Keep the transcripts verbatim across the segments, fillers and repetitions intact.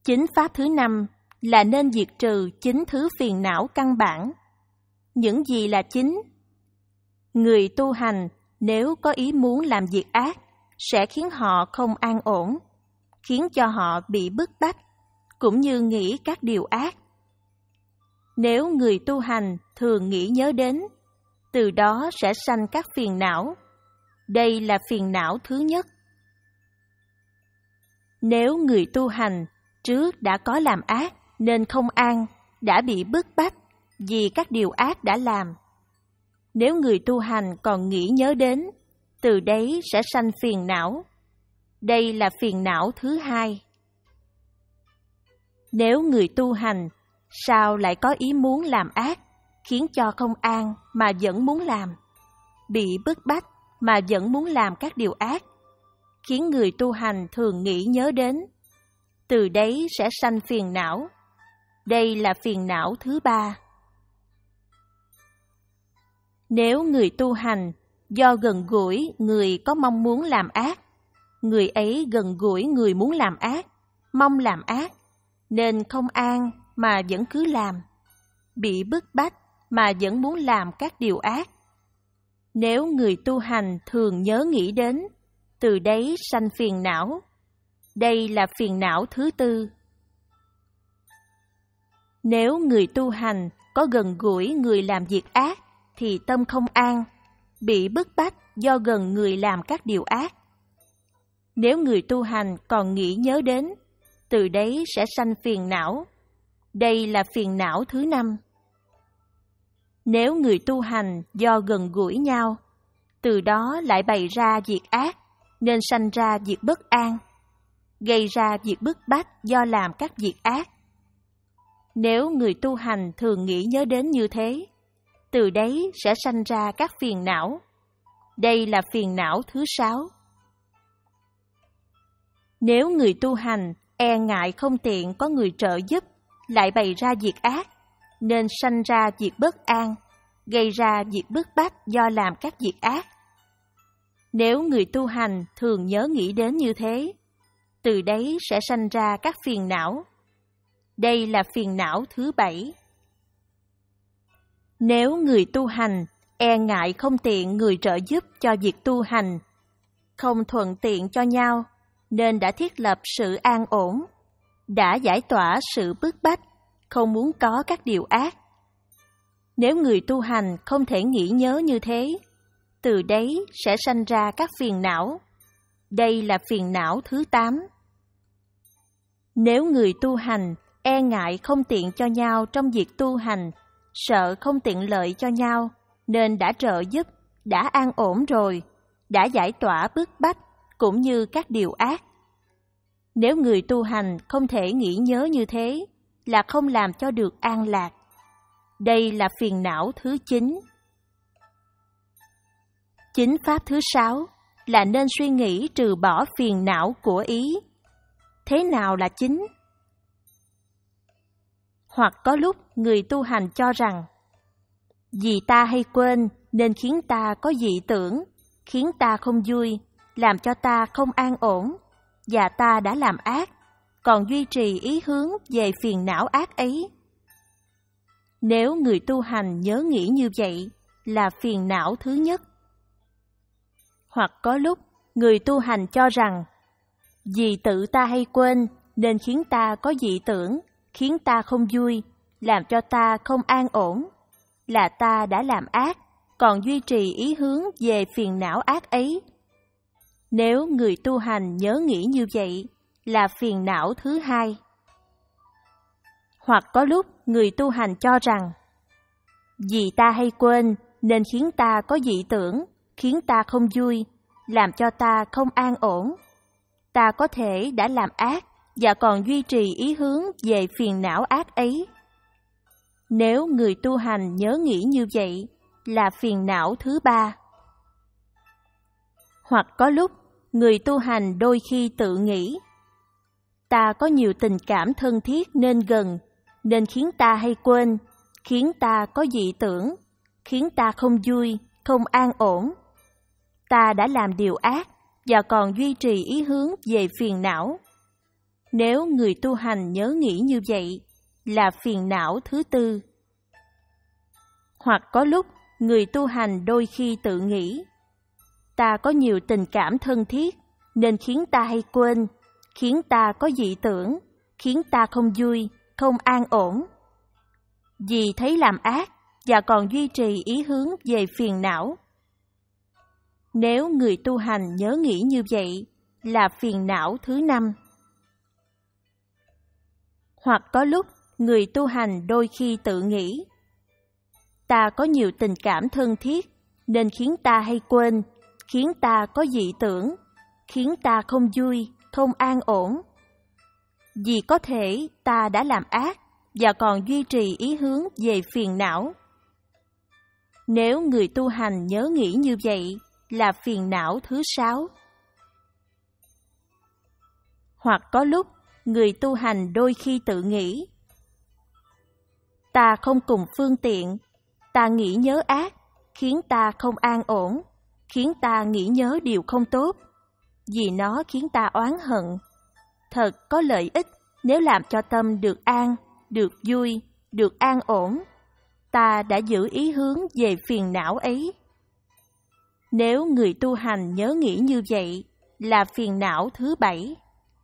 Chính pháp thứ năm là nên diệt trừ chính thứ phiền não căn bản. Những gì là chính? Người tu hành nếu có ý muốn làm việc ác sẽ khiến họ không an ổn, khiến cho họ bị bức bách, cũng như nghĩ các điều ác. Nếu người tu hành thường nghĩ nhớ đến, từ đó sẽ sanh các phiền não. Đây là phiền não thứ nhất. Nếu người tu hành trước đã có làm ác nên không an, đã bị bức bách vì các điều ác đã làm. Nếu người tu hành còn nghĩ nhớ đến, từ đấy sẽ sanh phiền não. Đây là phiền não thứ hai. Nếu người tu hành sao lại có ý muốn làm ác, khiến cho không an mà vẫn muốn làm, bị bức bách mà vẫn muốn làm các điều ác, khiến người tu hành thường nghĩ nhớ đến, từ đấy sẽ sanh phiền não. Đây là phiền não thứ ba. Nếu người tu hành do gần gũi người có mong muốn làm ác, người ấy gần gũi người muốn làm ác, mong làm ác, nên không an mà vẫn cứ làm, bị bức bách mà vẫn muốn làm các điều ác. Nếu người tu hành thường nhớ nghĩ đến, từ đấy sanh phiền não. Đây là phiền não thứ tư. Nếu người tu hành có gần gũi người làm việc ác, thì tâm không an, bị bức bách do gần người làm các điều ác. Nếu người tu hành còn nghĩ nhớ đến, từ đấy sẽ sanh phiền não. Đây là phiền não thứ năm. Nếu người tu hành do gần gũi nhau, từ đó lại bày ra việc ác, nên sanh ra việc bất an, gây ra việc bức bách do làm các việc ác. Nếu người tu hành thường nghĩ nhớ đến như thế, từ đấy sẽ sanh ra các phiền não. Đây là phiền não thứ sáu. Nếu người tu hành e ngại không tiện có người trợ giúp, lại bày ra việc ác, nên sanh ra việc bất an, gây ra việc bức bách do làm các việc ác. Nếu người tu hành thường nhớ nghĩ đến như thế, từ đấy sẽ sanh ra các phiền não. Đây là phiền não thứ bảy. Nếu người tu hành e ngại không tiện người trợ giúp cho việc tu hành, không thuận tiện cho nhau, nên đã thiết lập sự an ổn, đã giải tỏa sự bức bách, không muốn có các điều ác. Nếu người tu hành không thể nghĩ nhớ như thế, từ đấy sẽ sanh ra các phiền não. Đây là phiền não thứ tám. Nếu người tu hành e ngại không tiện cho nhau trong việc tu hành, sợ không tiện lợi cho nhau, nên đã trợ giúp, đã an ổn rồi, đã giải tỏa bức bách, cũng như các điều ác. Nếu người tu hành không thể nghĩ nhớ như thế, là không làm cho được an lạc. Đây là phiền não thứ chín. Chính pháp thứ sáu là nên suy nghĩ trừ bỏ phiền não của ý. Thế nào là chính? Hoặc có lúc người tu hành cho rằng, vì ta hay quên nên khiến ta có dị tưởng, khiến ta không vui, làm cho ta không an ổn, và ta đã làm ác, còn duy trì ý hướng về phiền não ác ấy. Nếu người tu hành nhớ nghĩ như vậy, là phiền não thứ nhất. Hoặc có lúc người tu hành cho rằng, vì tự ta hay quên nên khiến ta có dị tưởng, khiến ta không vui, làm cho ta không an ổn, là ta đã làm ác, còn duy trì ý hướng về phiền não ác ấy. Nếu người tu hành nhớ nghĩ như vậy, là phiền não thứ hai. Hoặc có lúc người tu hành cho rằng, vì ta hay quên nên khiến ta có dị tưởng, khiến ta không vui, làm cho ta không an ổn, ta có thể đã làm ác và còn duy trì ý hướng về phiền não ác ấy. Nếu người tu hành nhớ nghĩ như vậy, là phiền não thứ ba. Hoặc có lúc người tu hành đôi khi tự nghĩ, ta có nhiều tình cảm thân thiết nên gần, nên khiến ta hay quên, khiến ta có dị tưởng, khiến ta không vui, không an ổn. Ta đã làm điều ác và còn duy trì ý hướng về phiền não. Nếu người tu hành nhớ nghĩ như vậy, là phiền não thứ tư. Hoặc có lúc, người tu hành đôi khi tự nghĩ, ta có nhiều tình cảm thân thiết, nên khiến ta hay quên, khiến ta có dị tưởng, khiến ta không vui, không an ổn. Vì thấy làm ác và còn duy trì ý hướng về phiền não. Nếu người tu hành nhớ nghĩ như vậy, là phiền não thứ năm. Hoặc có lúc, người tu hành đôi khi tự nghĩ, ta có nhiều tình cảm thân thiết, nên khiến ta hay quên, khiến ta có dị tưởng, khiến ta không vui, không an ổn. Vì có thể ta đã làm ác và còn duy trì ý hướng về phiền não. Nếu người tu hành nhớ nghĩ như vậy, là phiền não thứ sáu. Hoặc có lúc, người tu hành đôi khi tự nghĩ, ta không cùng phương tiện, ta nghĩ nhớ ác, khiến ta không an ổn, khiến ta nghĩ nhớ điều không tốt, vì nó khiến ta oán hận. Thật có lợi ích nếu làm cho tâm được an, được vui, được an ổn. Ta đã giữ ý hướng về phiền não ấy. Nếu người tu hành nhớ nghĩ như vậy, là phiền não thứ bảy.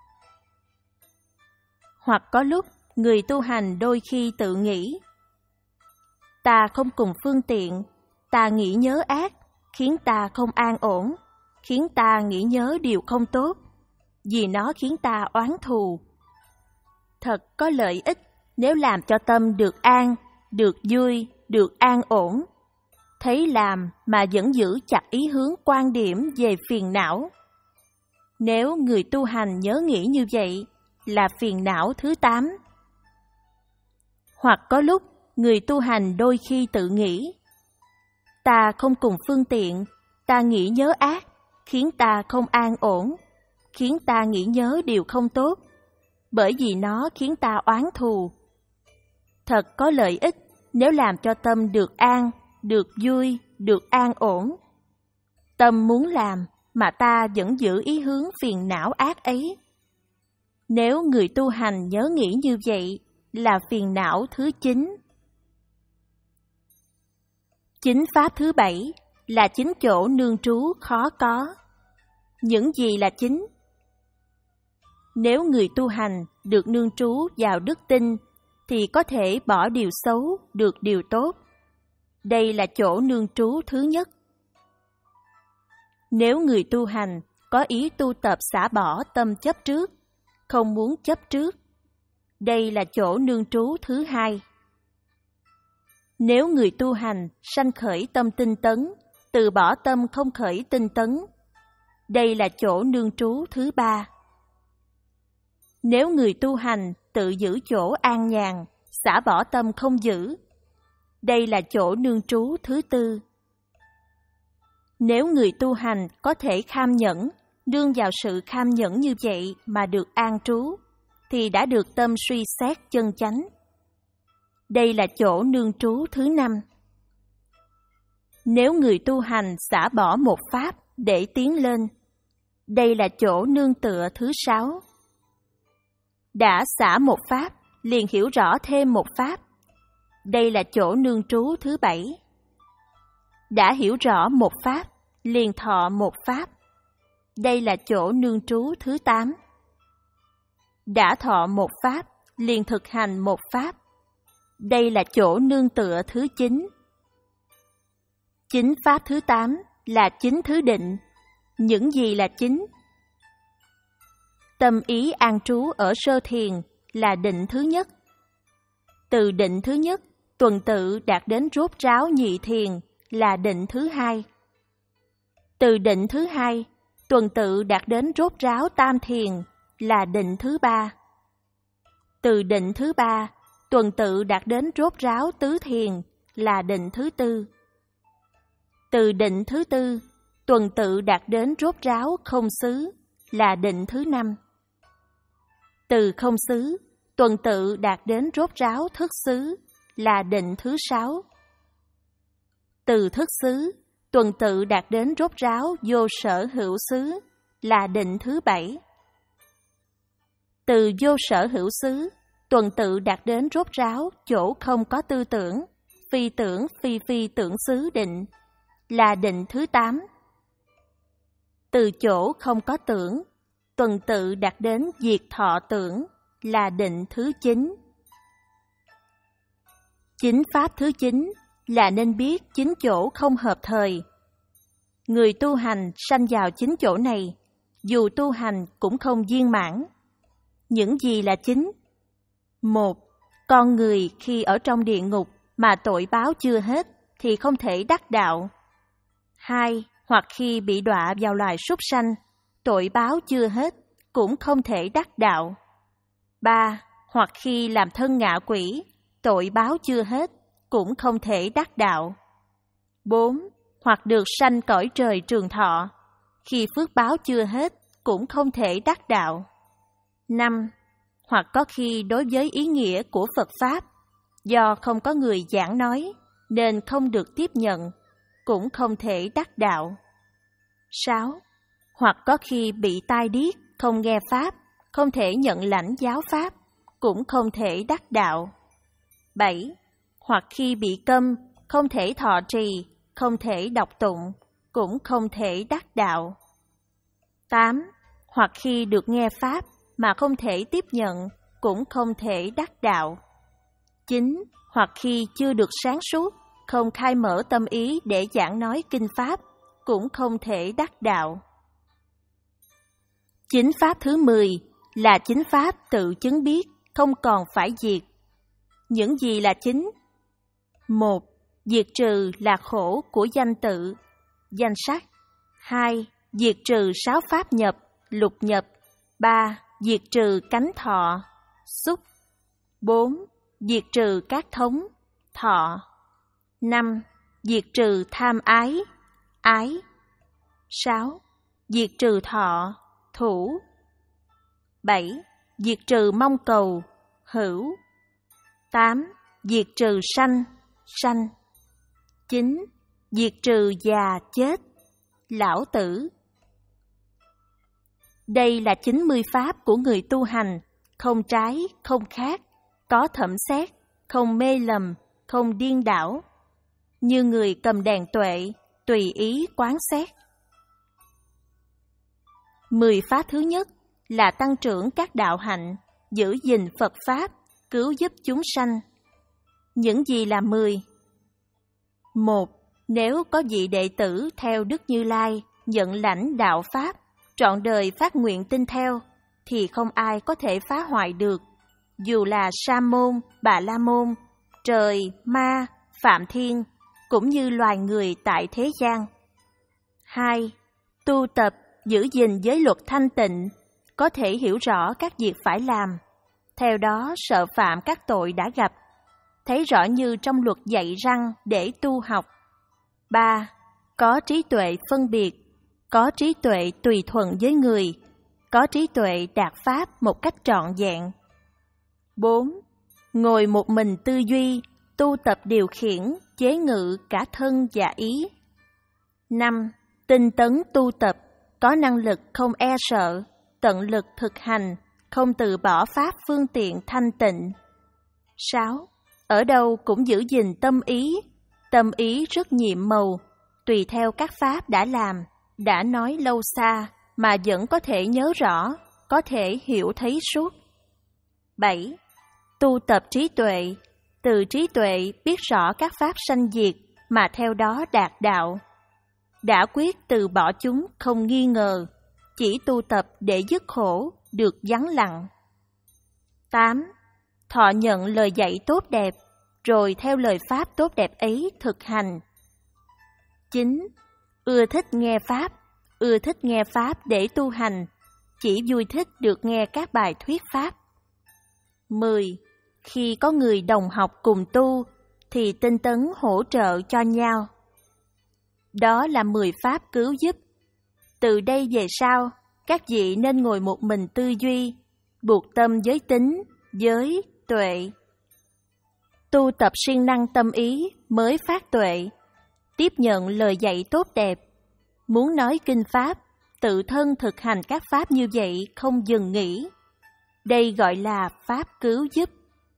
Hoặc có lúc, người tu hành đôi khi tự nghĩ, ta không cùng phương tiện, ta nghĩ nhớ ác, khiến ta không an ổn, khiến ta nghĩ nhớ điều không tốt, vì nó khiến ta oán thù. Thật có lợi ích nếu làm cho tâm được an, được vui, được an ổn. Thấy làm mà vẫn giữ chặt ý hướng quan điểm về phiền não. Nếu người tu hành nhớ nghĩ như vậy, là phiền não thứ tám. Hoặc có lúc, người tu hành đôi khi tự nghĩ, ta không cùng phương tiện, ta nghĩ nhớ ác, khiến ta không an ổn, khiến ta nghĩ nhớ điều không tốt, bởi vì nó khiến ta oán thù. Thật có lợi ích nếu làm cho tâm được an, được vui, được an ổn. Tâm muốn làm mà ta vẫn giữ ý hướng phiền não ác ấy. Nếu người tu hành nhớ nghĩ như vậy, là phiền não thứ chín. Chính pháp thứ bảy là chính chỗ nương trú khó có. Những gì là chính? Nếu người tu hành được nương trú vào đức tin, thì có thể bỏ điều xấu, được điều tốt. Đây là chỗ nương trú thứ nhất. Nếu người tu hành có ý tu tập xả bỏ tâm chấp trước, không muốn chấp trước, đây là chỗ nương trú thứ hai. Nếu người tu hành sanh khởi tâm tinh tấn, từ bỏ tâm không khởi tinh tấn, đây là chỗ nương trú thứ ba. Nếu người tu hành tự giữ chỗ an nhàn, xả bỏ tâm không giữ, đây là chỗ nương trú thứ tư. Nếu người tu hành có thể kham nhẫn, nương vào sự kham nhẫn như vậy mà được an trú, thì đã được tâm suy xét chân chánh. Đây là chỗ nương trú thứ năm. Nếu người tu hành xả bỏ một pháp để tiến lên, đây là chỗ nương tựa thứ sáu. Đã xả một pháp, liền hiểu rõ thêm một pháp. Đây là chỗ nương trú thứ bảy. Đã hiểu rõ một pháp, liền thọ một pháp. Đây là chỗ nương trú thứ tám. Đã thọ một pháp, liền thực hành một pháp. Đây là chỗ nương tựa thứ chín. Chính pháp thứ tám là chính thứ định. Những gì là chính? Tâm ý an trú ở sơ thiền là định thứ nhất. Từ định thứ nhất, tuần tự đạt đến rốt ráo nhị thiền là định thứ hai. Từ định thứ hai, tuần tự đạt đến rốt ráo tam thiền là định thứ ba. Từ định thứ ba, tuần tự đạt đến rốt ráo tứ thiền là định thứ tư. Từ định thứ tư, tuần tự đạt đến rốt ráo không xứ là định thứ năm. Từ không xứ, tuần tự đạt đến rốt ráo thức xứ là định thứ sáu. Từ thức xứ, tuần tự đạt đến rốt ráo vô sở hữu xứ là định thứ bảy. Từ vô sở hữu xứ, tuần tự đạt đến rốt ráo, chỗ không có tư tưởng, phi tưởng phi phi tưởng xứ định, là định thứ tám. Từ chỗ không có tưởng, tuần tự đạt đến diệt thọ tưởng, là định thứ chín. Chính pháp thứ chín là nên biết chính chỗ không hợp thời. Người tu hành sanh vào chính chỗ này, dù tu hành cũng không viên mãn. Những gì là chính? Một, con người khi ở trong địa ngục mà tội báo chưa hết thì không thể đắc đạo. Hai, hoặc khi bị đọa vào loài súc sanh, tội báo chưa hết cũng không thể đắc đạo. Ba, hoặc khi làm thân ngạ quỷ, tội báo chưa hết cũng không thể đắc đạo. Bốn, hoặc được sanh cõi trời trường thọ, khi phước báo chưa hết cũng không thể đắc đạo. Năm, hoặc có khi đối với ý nghĩa của Phật Pháp, do không có người giảng nói nên không được tiếp nhận, cũng không thể đắc đạo. Sáu, hoặc có khi bị tai điếc, không nghe Pháp, không thể nhận lãnh giáo Pháp, cũng không thể đắc đạo. Bảy, hoặc khi bị câm, không thể thọ trì, không thể đọc tụng, cũng không thể đắc đạo. Tám, hoặc khi được nghe Pháp mà không thể tiếp nhận, cũng không thể đắc đạo. Chín, hoặc khi chưa được sáng suốt, không khai mở tâm ý để giảng nói kinh Pháp, cũng không thể đắc đạo. Chính Pháp thứ mười là chính Pháp tự chứng biết, không còn phải diệt. Những gì là chính? Một, diệt trừ là khổ của danh tự, danh sắc. Hai, diệt trừ sáu pháp nhập, lục nhập. Ba, diệt trừ cánh thọ, xúc. Bốn, diệt trừ các thống, thọ. Năm, diệt trừ tham ái, ái. Sáu, diệt trừ thọ, thủ. Bảy, diệt trừ mong cầu, hữu. Tám, diệt trừ sanh, sanh. Chín, diệt trừ già chết, lão tử. Đây là chín mươi pháp của người tu hành, không trái, không khác, có thẩm xét, không mê lầm, không điên đảo. Như người cầm đèn tuệ, tùy ý quán xét. Mười pháp thứ nhất là tăng trưởng các đạo hạnh, giữ gìn Phật Pháp, cứu giúp chúng sanh. Những gì là mười? Một, nếu có vị đệ tử theo Đức Như Lai, nhận lãnh đạo Pháp, trọn đời phát nguyện tin theo, thì không ai có thể phá hoại được, dù là Sa môn, Bà La môn, trời, ma, Phạm Thiên, cũng như loài người tại thế gian. Hai, tu tập, giữ gìn giới luật thanh tịnh, có thể hiểu rõ các việc phải làm, theo đó sợ phạm các tội đã gặp, thấy rõ như trong luật dạy răng để tu học. Ba, có trí tuệ phân biệt, có trí tuệ tùy thuận với người, có trí tuệ đạt pháp một cách trọn vẹn. Bốn, ngồi một mình tư duy, tu tập điều khiển, chế ngự cả thân và ý. Năm, tinh tấn tu tập, có năng lực không e sợ, tận lực thực hành, không từ bỏ pháp phương tiện thanh tịnh. Sáu, ở đâu cũng giữ gìn tâm ý, tâm ý rất nhiệm màu, tùy theo các pháp đã làm, đã nói lâu xa mà vẫn có thể nhớ rõ, có thể hiểu thấy suốt. Bảy, tu tập trí tuệ, từ trí tuệ biết rõ các pháp sanh diệt mà theo đó đạt đạo. Đã quyết từ bỏ chúng không nghi ngờ, chỉ tu tập để dứt khổ, được vắng lặng. Tám, thọ nhận lời dạy tốt đẹp, rồi theo lời pháp tốt đẹp ấy thực hành. Chín, ưa thích nghe pháp, ưa thích nghe pháp để tu hành, chỉ vui thích được nghe các bài thuyết pháp. Mười, khi có người đồng học cùng tu, thì tinh tấn hỗ trợ cho nhau. Đó là mười pháp cứu giúp. Từ đây về sau, các vị nên ngồi một mình tư duy, buộc tâm với tính, với tuệ. Tu tập siêng năng tâm ý mới phát tuệ, tiếp nhận lời dạy tốt đẹp. Muốn nói kinh pháp, tự thân thực hành các pháp như vậy không dừng nghỉ. Đây gọi là pháp cứu giúp.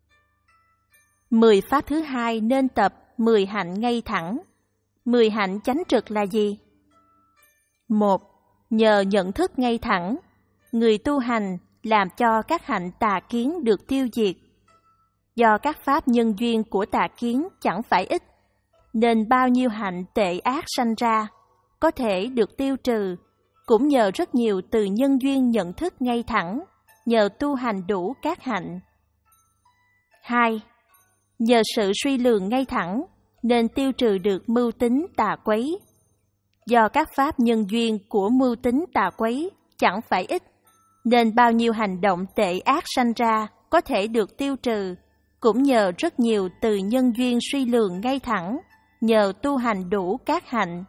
Mười pháp thứ hai nên tập mười hạnh ngay thẳng. Mười hạnh chánh trực là gì? Một, nhờ nhận thức ngay thẳng, người tu hành làm cho các hạnh tà kiến được tiêu diệt. Do các pháp nhân duyên của tà kiến chẳng phải ít, nên bao nhiêu hạnh tệ ác sanh ra có thể được tiêu trừ, cũng nhờ rất nhiều từ nhân duyên nhận thức ngay thẳng, nhờ tu hành đủ các hạnh. Hai, nhờ sự suy lường ngay thẳng nên tiêu trừ được mưu tính tà quấy. Do các pháp nhân duyên của mưu tính tà quấy chẳng phải ít, nên bao nhiêu hành động tệ ác sanh ra có thể được tiêu trừ, cũng nhờ rất nhiều từ nhân duyên suy lường ngay thẳng, nhờ tu hành đủ các hạnh.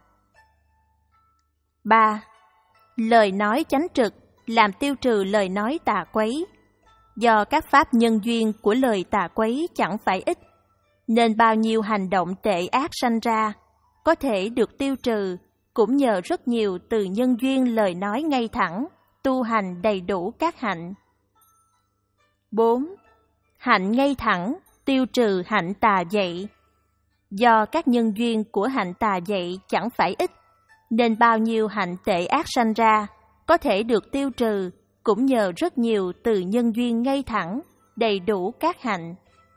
Ba, lời nói chánh trực làm tiêu trừ lời nói tà quấy. Do các pháp nhân duyên của lời tà quấy chẳng phải ít, nên bao nhiêu hành động tệ ác sanh ra có thể được tiêu trừ, cũng nhờ rất nhiều từ nhân duyên lời nói ngay thẳng, tu hành đầy đủ các hạnh. Bốn, hạnh ngay thẳng tiêu trừ hạnh tà dậy. Do các nhân duyên của hạnh tà dậy chẳng phải ít, nên bao nhiêu hạnh tệ ác sanh ra có thể được tiêu trừ, cũng nhờ rất nhiều từ nhân duyên ngay thẳng, đầy đủ các hạnh.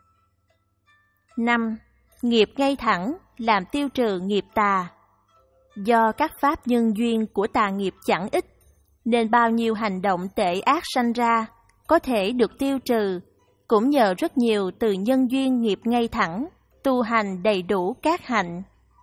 Năm, nghiệp ngay thẳng làm tiêu trừ nghiệp tà. Do các pháp nhân duyên của tà nghiệp chẳng ít, nên bao nhiêu hành động tệ ác sanh ra có thể được tiêu trừ, cũng nhờ rất nhiều từ nhân duyên nghiệp ngay thẳng, tu hành đầy đủ các hạnh.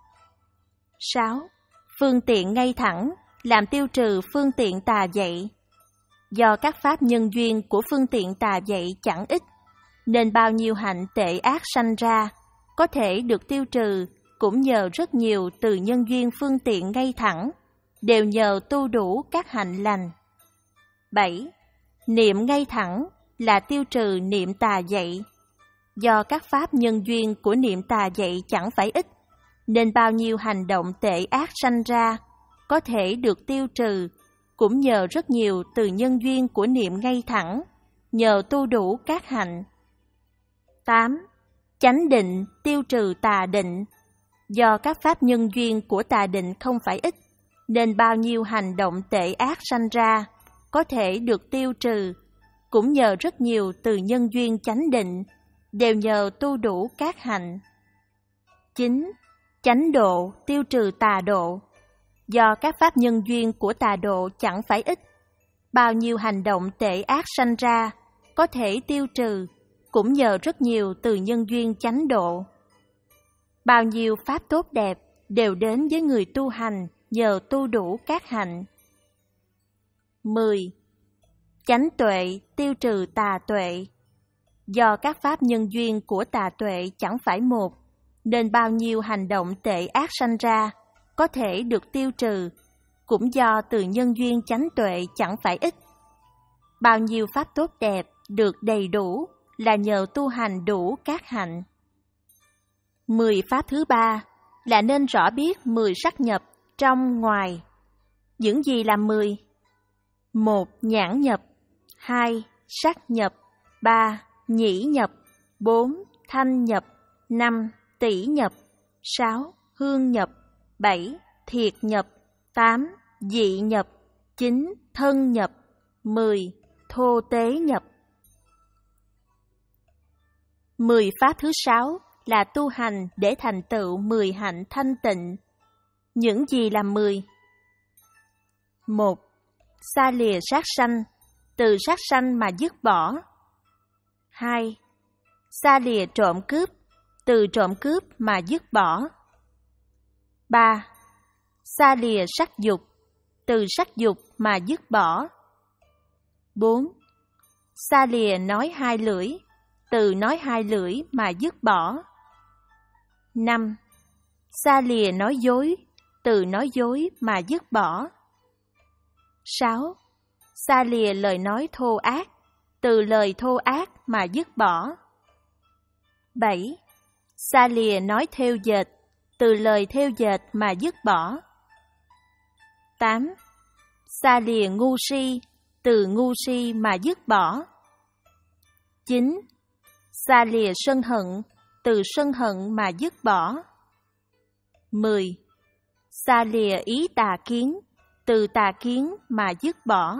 Sáu, phương tiện ngay thẳng làm tiêu trừ phương tiện tà dậy. Do các pháp nhân duyên của phương tiện tà dậy chẳng ít, nên bao nhiêu hạnh tệ ác sanh ra có thể được tiêu trừ, cũng nhờ rất nhiều từ nhân duyên phương tiện ngay thẳng, đều nhờ tu đủ các hạnh lành. Bảy, niệm ngay thẳng là tiêu trừ niệm tà dậy. Do các pháp nhân duyên của niệm tà dậy chẳng phải ít, nên bao nhiêu hành động tệ ác sanh ra có thể được tiêu trừ, cũng nhờ rất nhiều từ nhân duyên của niệm ngay thẳng, nhờ tu đủ các hạnh. Tám, chánh định tiêu trừ tà định. Do các pháp nhân duyên của tà định không phải ít, nên bao nhiêu hành động tệ ác sanh ra có thể được tiêu trừ, cũng nhờ rất nhiều từ nhân duyên chánh định, đều nhờ tu đủ các hạnh. Chín, chánh độ tiêu trừ tà độ. Do các pháp nhân duyên của tà độ chẳng phải ít, bao nhiêu hành động tệ ác sanh ra có thể tiêu trừ, cũng nhờ rất nhiều từ nhân duyên chánh độ. Bao nhiêu pháp tốt đẹp đều đến với người tu hành nhờ tu đủ các hạnh. Mười, chánh tuệ tiêu trừ tà tuệ. Do các pháp nhân duyên của tà tuệ chẳng phải một, nên bao nhiêu hành động tệ ác sanh ra có thể được tiêu trừ, cũng do từ nhân duyên chánh tuệ chẳng phải ít. Bao nhiêu pháp tốt đẹp được đầy đủ là nhờ tu hành đủ các hạnh. Mười pháp thứ ba là nên rõ biết mười sắc nhập trong ngoài. Những gì là mười? Một, nhãn nhập. Hai, sắc nhập. Ba, nhĩ nhập. Bốn, thanh nhập. Năm, tỷ nhập. Sáu, hương nhập. Bảy, thiệt nhập. Tám, dị nhập. Chín, thân nhập. Mười, thô tế nhập. Mười pháp thứ sáu là tu hành để thành tựu mười hạnh thanh tịnh. Những gì là mười? Một, xa lìa sát sanh, từ sát sanh mà dứt bỏ. Hai, xa lìa trộm cướp, từ trộm cướp mà dứt bỏ. Ba, xa lìa sắc dục, từ sắc dục mà dứt bỏ. Bốn, xa lìa nói hai lưỡi, từ nói hai lưỡi mà dứt bỏ. Năm, xa lìa nói dối, từ nói dối mà dứt bỏ. Sáu, xa lìa lời nói thô ác, từ lời thô ác mà dứt bỏ. Bảy, xa lìa nói thêu dệt, từ lời thêu dệt mà dứt bỏ. Tám, xa lìa ngu si, từ ngu si mà dứt bỏ. chín. Xa lìa sân hận, từ sân hận mà dứt bỏ. mười. Xa lìa ý tà kiến, từ tà kiến mà dứt bỏ.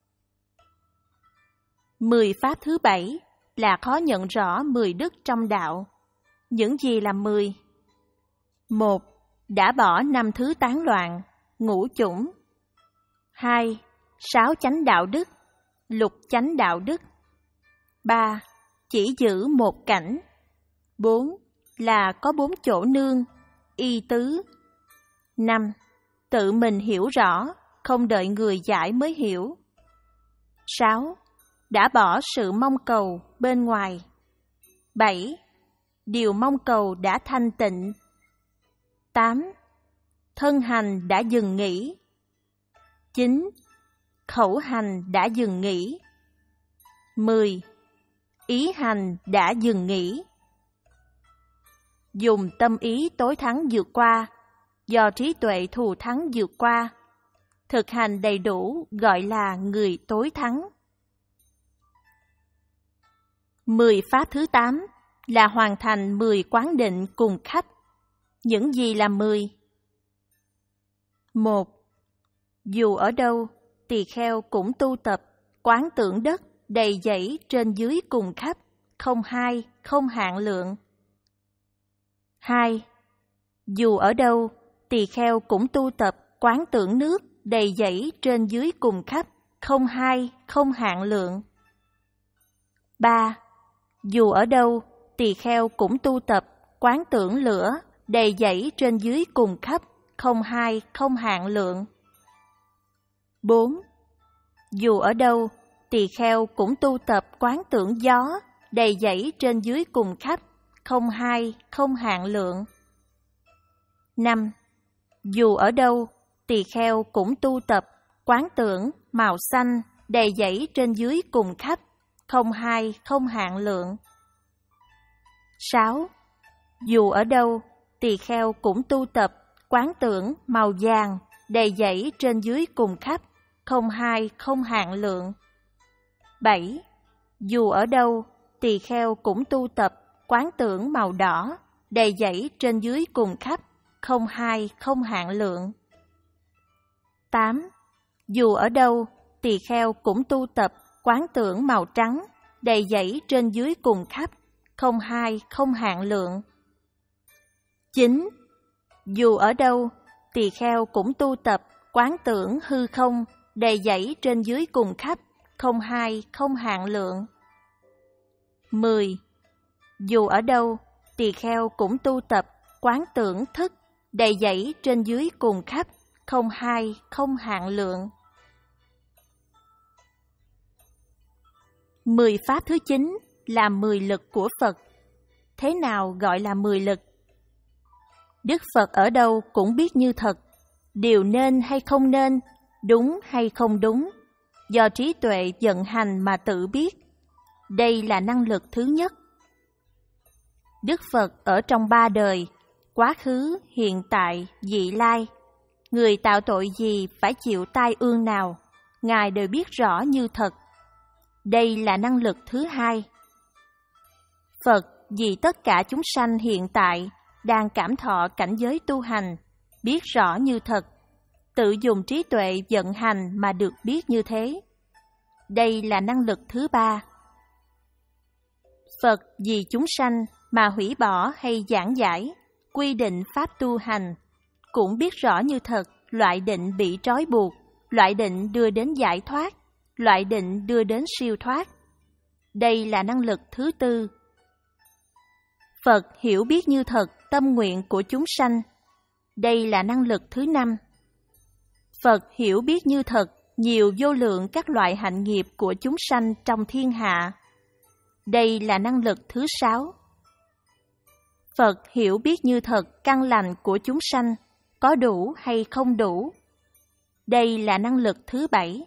Mười pháp thứ bảy là khó nhận rõ mười đức trong đạo. Những gì là mười? Một. Đã bỏ năm thứ tán loạn, ngũ chủng. Hai. Sáu chánh đạo đức, lục chánh đạo đức. Ba. Chỉ giữ một cảnh. Bốn. Là có bốn chỗ nương, y tứ. Năm. Tự mình hiểu rõ, không đợi người giải mới hiểu. Sáu. Đã bỏ sự mong cầu bên ngoài. Bảy. Điều mong cầu đã thanh tịnh. Tám. Thân hành đã dừng nghỉ. Chín. Khẩu hành đã dừng nghỉ. Mười. Ý hành đã dừng nghỉ. Dùng tâm ý tối thắng vượt qua, do trí tuệ thù thắng vượt qua. Thực hành đầy đủ gọi là người tối thắng. Mười pháp thứ tám là hoàn thành mười quán định cùng khách. Những gì là mười? Một. Dù ở đâu, tỳ kheo cũng tu tập, quán tưởng đất, đầy dẫy trên dưới cùng khắp, không hai, không hạn lượng. Hai. Dù ở đâu, tỳ kheo cũng tu tập, quán tưởng nước, đầy dẫy trên dưới cùng khắp, không hai, không hạn lượng. Ba. Dù ở đâu, tỳ kheo cũng tu tập, quán tưởng lửa, đầy dẫy trên dưới cùng khắp, không hai, không hạn lượng. Bốn. Dù ở đâu, tỳ kheo cũng tu tập quán tưởng gió, đầy dẫy trên dưới cùng khắp, không hai, không hạn lượng. Năm. Dù ở đâu, tỳ kheo cũng tu tập quán tưởng màu xanh, đầy dẫy trên dưới cùng khắp, không hai, không hạn lượng. Sáu. Dù ở đâu, tỳ kheo cũng tu tập quán tưởng màu vàng, đầy dẫy trên dưới cùng khắp, không hai, không hạn lượng. Bảy. Dù ở đâu, tỳ kheo cũng tu tập quán tưởng màu đỏ, đầy dẫy trên dưới cùng khắp, không hai, không hạn lượng. Tám. Dù ở đâu, tỳ kheo cũng tu tập quán tưởng màu trắng, đầy dẫy trên dưới cùng khắp, không hai, không hạn lượng. Chín. Dù ở đâu, tỳ kheo cũng tu tập quán tưởng hư không, đầy dẫy trên dưới cùng khắp, không hai, không hạn lượng. Mười. Dù ở đâu, tỳ kheo cũng tu tập quán tưởng thức, đầy dẫy trên dưới cùng khắp, không hai, không hạn lượng. Mười pháp thứ chín là mười lực của Phật. Thế nào gọi là mười lực? Đức Phật ở đâu cũng biết như thật, điều nên hay không nên, đúng hay không đúng, do trí tuệ vận hành mà tự biết. Đây là năng lực thứ nhất. Đức Phật ở trong ba đời, quá khứ, hiện tại, vị lai. Người tạo tội gì phải chịu tai ương nào, Ngài đều biết rõ như thật. Đây là năng lực thứ hai. Phật vì tất cả chúng sanh hiện tại đang cảm thọ cảnh giới tu hành, biết rõ như thật, tự dùng trí tuệ vận hành mà được biết như thế. Đây là năng lực thứ ba. Phật vì chúng sanh mà hủy bỏ hay giảng giải, quy định pháp tu hành, cũng biết rõ như thật loại định bị trói buộc, loại định đưa đến giải thoát, loại định đưa đến siêu thoát. Đây là năng lực thứ tư. Phật hiểu biết như thật tâm nguyện của chúng sanh. Đây là năng lực thứ năm. Phật hiểu biết như thật nhiều vô lượng các loại hạnh nghiệp của chúng sanh trong thiên hạ. Đây là năng lực thứ sáu. Phật hiểu biết như thật căn lành của chúng sanh, có đủ hay không đủ. Đây là năng lực thứ bảy.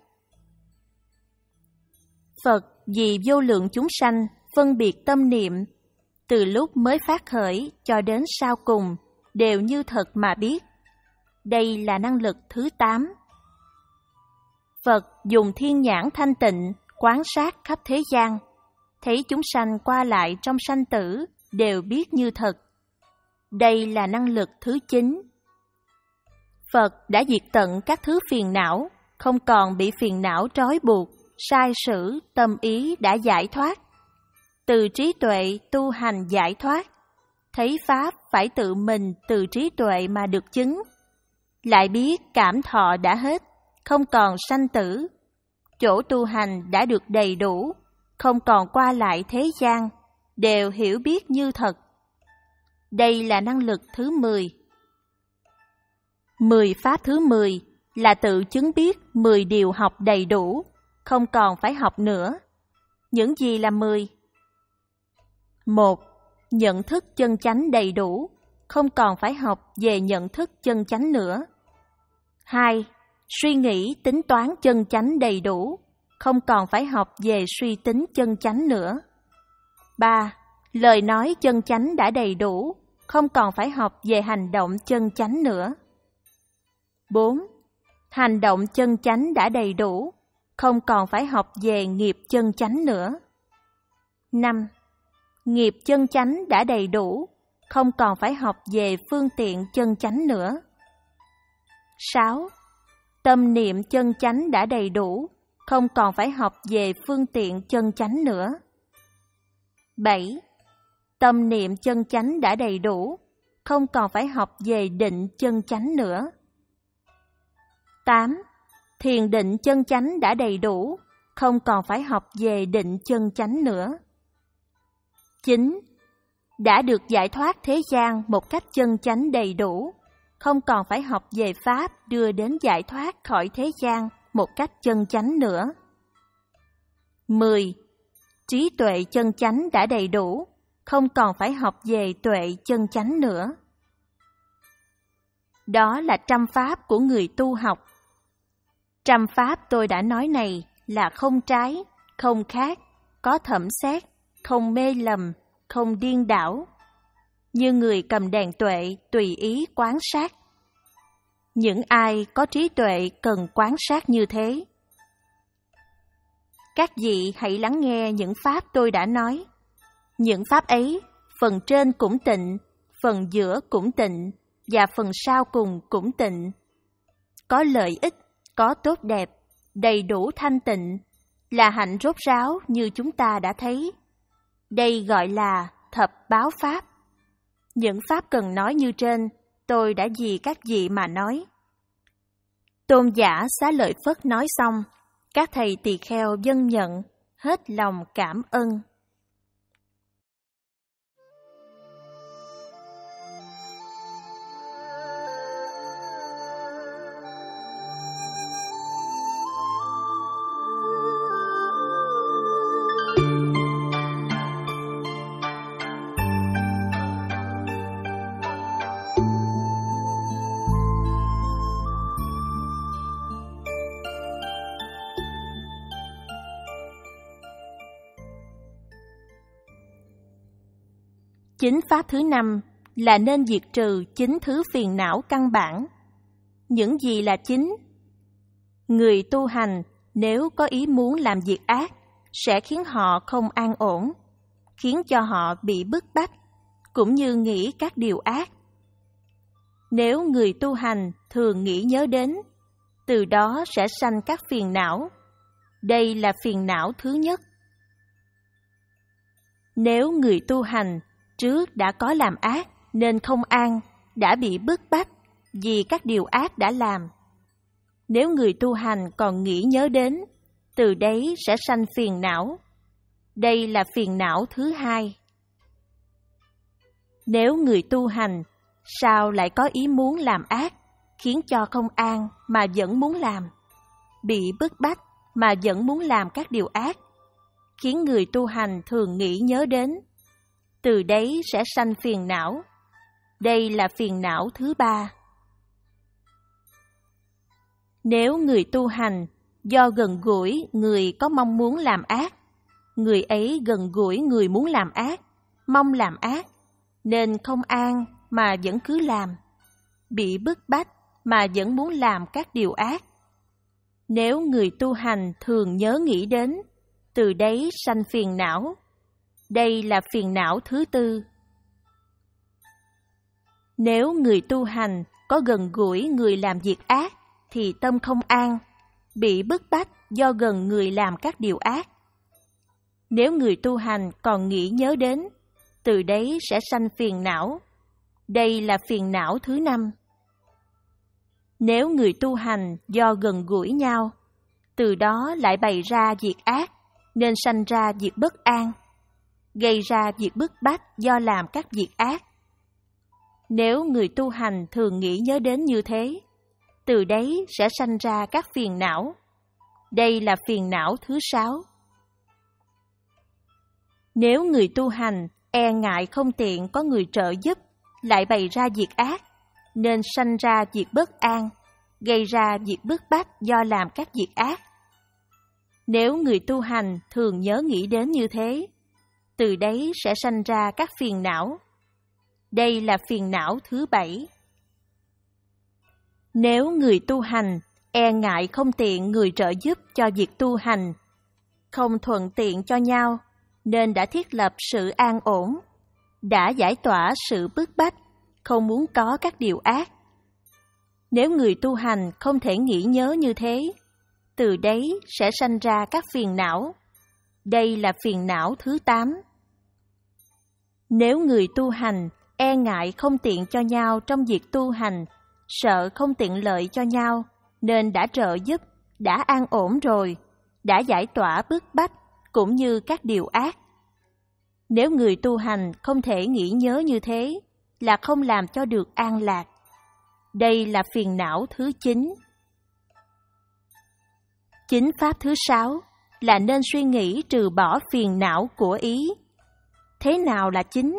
Phật vì vô lượng chúng sanh phân biệt tâm niệm, từ lúc mới phát khởi cho đến sau cùng, đều như thật mà biết. Đây là năng lực thứ tám. Phật dùng thiên nhãn thanh tịnh, quán sát khắp thế gian, thấy chúng sanh qua lại trong sanh tử đều biết như thật. Đây là năng lực thứ chín. Phật đã diệt tận các thứ phiền não, không còn bị phiền não trói buộc, sai sử, tâm ý đã giải thoát. Từ trí tuệ tu hành giải thoát, thấy Pháp phải tự mình từ trí tuệ mà được chứng. Lại biết cảm thọ đã hết, không còn sanh tử. Chỗ tu hành đã được đầy đủ, không còn qua lại thế gian, đều hiểu biết như thật. Đây là năng lực thứ mười. Mười pháp thứ mười là tự chứng biết mười điều học đầy đủ, không còn phải học nữa. Những gì là mười? Một, nhận thức chân chánh đầy đủ, không còn phải học về nhận thức chân chánh nữa. Hai, suy nghĩ tính toán chân chánh đầy đủ, không còn phải học về suy tính chân chánh nữa. Ba, lời nói chân chánh đã đầy đủ, không còn phải học về hành động chân chánh nữa. Bốn, hành động chân chánh đã đầy đủ, không còn phải học về nghiệp chân chánh nữa. Năm, nghiệp chân chánh đã đầy đủ, không còn phải học về phương tiện chân chánh nữa. Sáu, tâm niệm chân chánh đã đầy đủ, không còn phải học về phương tiện chân chánh nữa. Bảy, tâm niệm chân chánh đã đầy đủ, không còn phải học về định chân chánh nữa. Tám, thiền định chân chánh đã đầy đủ, không còn phải học về định chân chánh nữa. Chín, đã được giải thoát thế gian một cách chân chánh đầy đủ, không còn phải học về Pháp đưa đến giải thoát khỏi thế gian một cách chân chánh nữa. Mười, trí tuệ chân chánh đã đầy đủ, không còn phải học về tuệ chân chánh nữa. Đó là trăm pháp của người tu học. Trăm pháp tôi đã nói này là không trái, không khác, có thẩm xét, không mê lầm, không điên đảo. Như người cầm đèn tuệ tùy ý quan sát. Những ai có trí tuệ cần quan sát như thế. Các vị hãy lắng nghe những pháp tôi đã nói. Những pháp ấy, phần trên cũng tịnh, phần giữa cũng tịnh, và phần sau cùng cũng tịnh. Có lợi ích, có tốt đẹp, đầy đủ thanh tịnh, là hạnh rốt ráo như chúng ta đã thấy. Đây gọi là thập báo pháp. Những pháp cần nói như trên, tôi đã vì các vị mà nói. Tôn giả Xá Lợi Phất nói xong, các thầy tỳ kheo vâng nhận, hết lòng cảm ơn. Chính pháp thứ năm là nên diệt trừ chính thứ phiền não căn bản. Những gì là chính? Người tu hành nếu có ý muốn làm việc ác, sẽ khiến họ không an ổn, khiến cho họ bị bức bách, cũng như nghĩ các điều ác. Nếu người tu hành thường nghĩ nhớ đến, từ đó sẽ sanh các phiền não. Đây là phiền não thứ nhất. Nếu người tu hành trước đã có làm ác nên không an, đã bị bức bách vì các điều ác đã làm. Nếu người tu hành còn nghĩ nhớ đến, từ đấy sẽ sanh phiền não. Đây là phiền não thứ hai. Nếu người tu hành sao lại có ý muốn làm ác, khiến cho không an mà vẫn muốn làm, bị bức bách mà vẫn muốn làm các điều ác, khiến người tu hành thường nghĩ nhớ đến, từ đấy sẽ sanh phiền não. Đây là phiền não thứ ba. Nếu người tu hành do gần gũi người có mong muốn làm ác, người ấy gần gũi người muốn làm ác, mong làm ác, nên không an mà vẫn cứ làm, bị bức bách mà vẫn muốn làm các điều ác. Nếu người tu hành thường nhớ nghĩ đến, từ đấy sanh phiền não, Đây là phiền não thứ tư. Nếu người tu hành có gần gũi người làm việc ác thì tâm không an, bị bức bách do gần người làm các điều ác. Nếu người tu hành còn nghĩ nhớ đến, từ đấy sẽ sanh phiền não. Đây là phiền não thứ năm. Nếu người tu hành do gần gũi nhau, từ đó lại bày ra việc ác, nên sanh ra việc bất an, gây ra việc bức bách do làm các việc ác. Nếu người tu hành thường nghĩ nhớ đến như thế, từ đấy sẽ sanh ra các phiền não. Đây là phiền não thứ sáu. Nếu người tu hành e ngại không tiện có người trợ giúp, lại bày ra việc ác, nên sanh ra việc bất an, gây ra việc bức bách do làm các việc ác. Nếu người tu hành thường nhớ nghĩ đến như thế, từ đấy sẽ sanh ra các phiền não. Đây là phiền não thứ bảy. Nếu người tu hành e ngại không tiện người trợ giúp cho việc tu hành, không thuận tiện cho nhau, nên đã thiết lập sự an ổn, đã giải tỏa sự bức bách, không muốn có các điều ác. Nếu người tu hành không thể nghĩ nhớ như thế, từ đấy sẽ sanh ra các phiền não. Đây là phiền não thứ tám. Nếu người tu hành e ngại không tiện cho nhau trong việc tu hành, sợ không tiện lợi cho nhau, nên đã trợ giúp, đã an ổn rồi, đã giải tỏa bức bách, cũng như các điều ác. Nếu người tu hành không thể nghĩ nhớ như thế, là không làm cho được an lạc. Đây là phiền não thứ chín. Chính pháp thứ sáu là nên suy nghĩ trừ bỏ phiền não của ý. Thế nào là chính?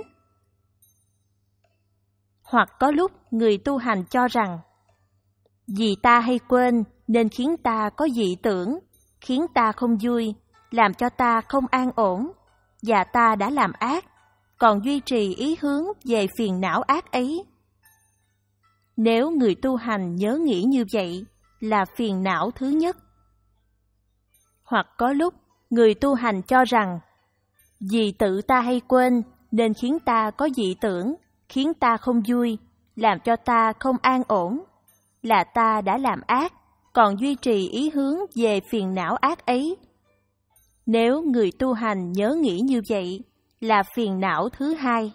Hoặc có lúc người tu hành cho rằng, vì ta hay quên nên khiến ta có dị tưởng, khiến ta không vui, làm cho ta không an ổn, và ta đã làm ác, còn duy trì ý hướng về phiền não ác ấy. Nếu người tu hành nhớ nghĩ như vậy, là phiền não thứ nhất. Hoặc có lúc người tu hành cho rằng, vì tự ta hay quên nên khiến ta có dị tưởng, khiến ta không vui, làm cho ta không an ổn, là ta đã làm ác, còn duy trì ý hướng về phiền não ác ấy. Nếu người tu hành nhớ nghĩ như vậy, là phiền não thứ hai.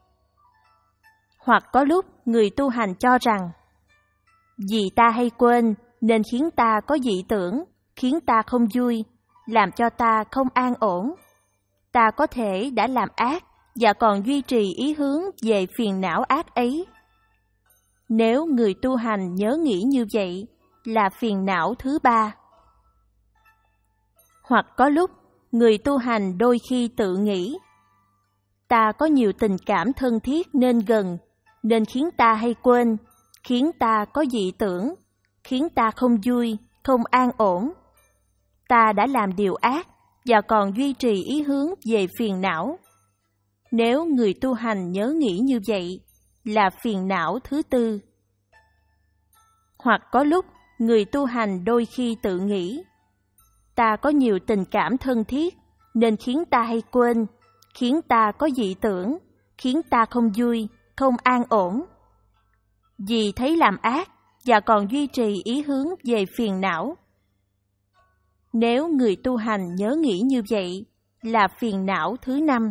Hoặc có lúc người tu hành cho rằng, vì ta hay quên nên khiến ta có dị tưởng, khiến ta không vui, làm cho ta không an ổn. Ta có thể đã làm ác và còn duy trì ý hướng về phiền não ác ấy. Nếu người tu hành nhớ nghĩ như vậy, là phiền não thứ ba. Hoặc có lúc người tu hành đôi khi tự nghĩ, ta có nhiều tình cảm thân thiết nên gần, nên khiến ta hay quên, khiến ta có dị tưởng, khiến ta không vui, không an ổn. Ta đã làm điều ác và còn duy trì ý hướng về phiền não. Nếu người tu hành nhớ nghĩ như vậy, là phiền não thứ tư. Hoặc có lúc người tu hành đôi khi tự nghĩ, ta có nhiều tình cảm thân thiết nên khiến ta hay quên, khiến ta có dị tưởng, khiến ta không vui, không an ổn. Vì thấy làm ác và còn duy trì ý hướng về phiền não. Nếu người tu hành nhớ nghĩ như vậy, là phiền não thứ năm.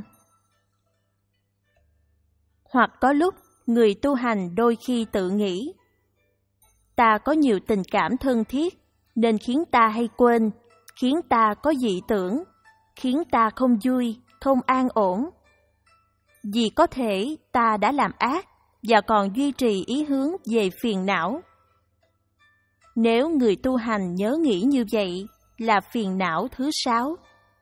Hoặc có lúc người tu hành đôi khi tự nghĩ, ta có nhiều tình cảm thân thiết nên khiến ta hay quên, khiến ta có dị tưởng, khiến ta không vui, không an ổn. Vì có thể ta đã làm ác và còn duy trì ý hướng về phiền não. Nếu người tu hành nhớ nghĩ như vậy, là phiền não thứ sáu.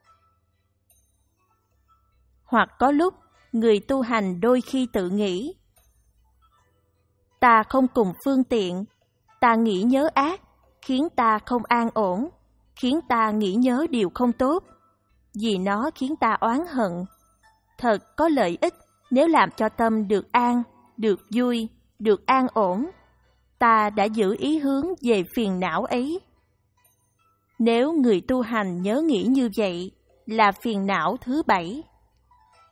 Hoặc có lúc người tu hành đôi khi tự nghĩ, ta không cùng phương tiện, ta nghĩ nhớ ác, khiến ta không an ổn, khiến ta nghĩ nhớ điều không tốt, vì nó khiến ta oán hận. Thật có lợi ích nếu làm cho tâm được an, được vui, được an ổn. Ta đã giữ ý hướng về phiền não ấy. Nếu người tu hành nhớ nghĩ như vậy, là phiền não thứ bảy.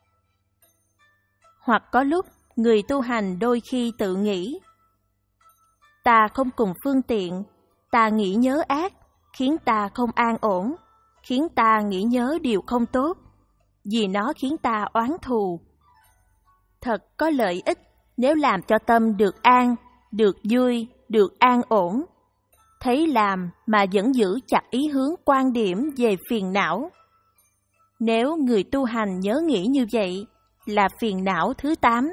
Hoặc có lúc người tu hành đôi khi tự nghĩ, ta không cùng phương tiện, ta nghĩ nhớ ác, khiến ta không an ổn, khiến ta nghĩ nhớ điều không tốt, vì nó khiến ta oán thù. Thật có lợi ích nếu làm cho tâm được an, được vui, được an ổn. Thấy làm mà vẫn giữ chặt ý hướng quan điểm về phiền não. Nếu người tu hành nhớ nghĩ như vậy là phiền não thứ tám.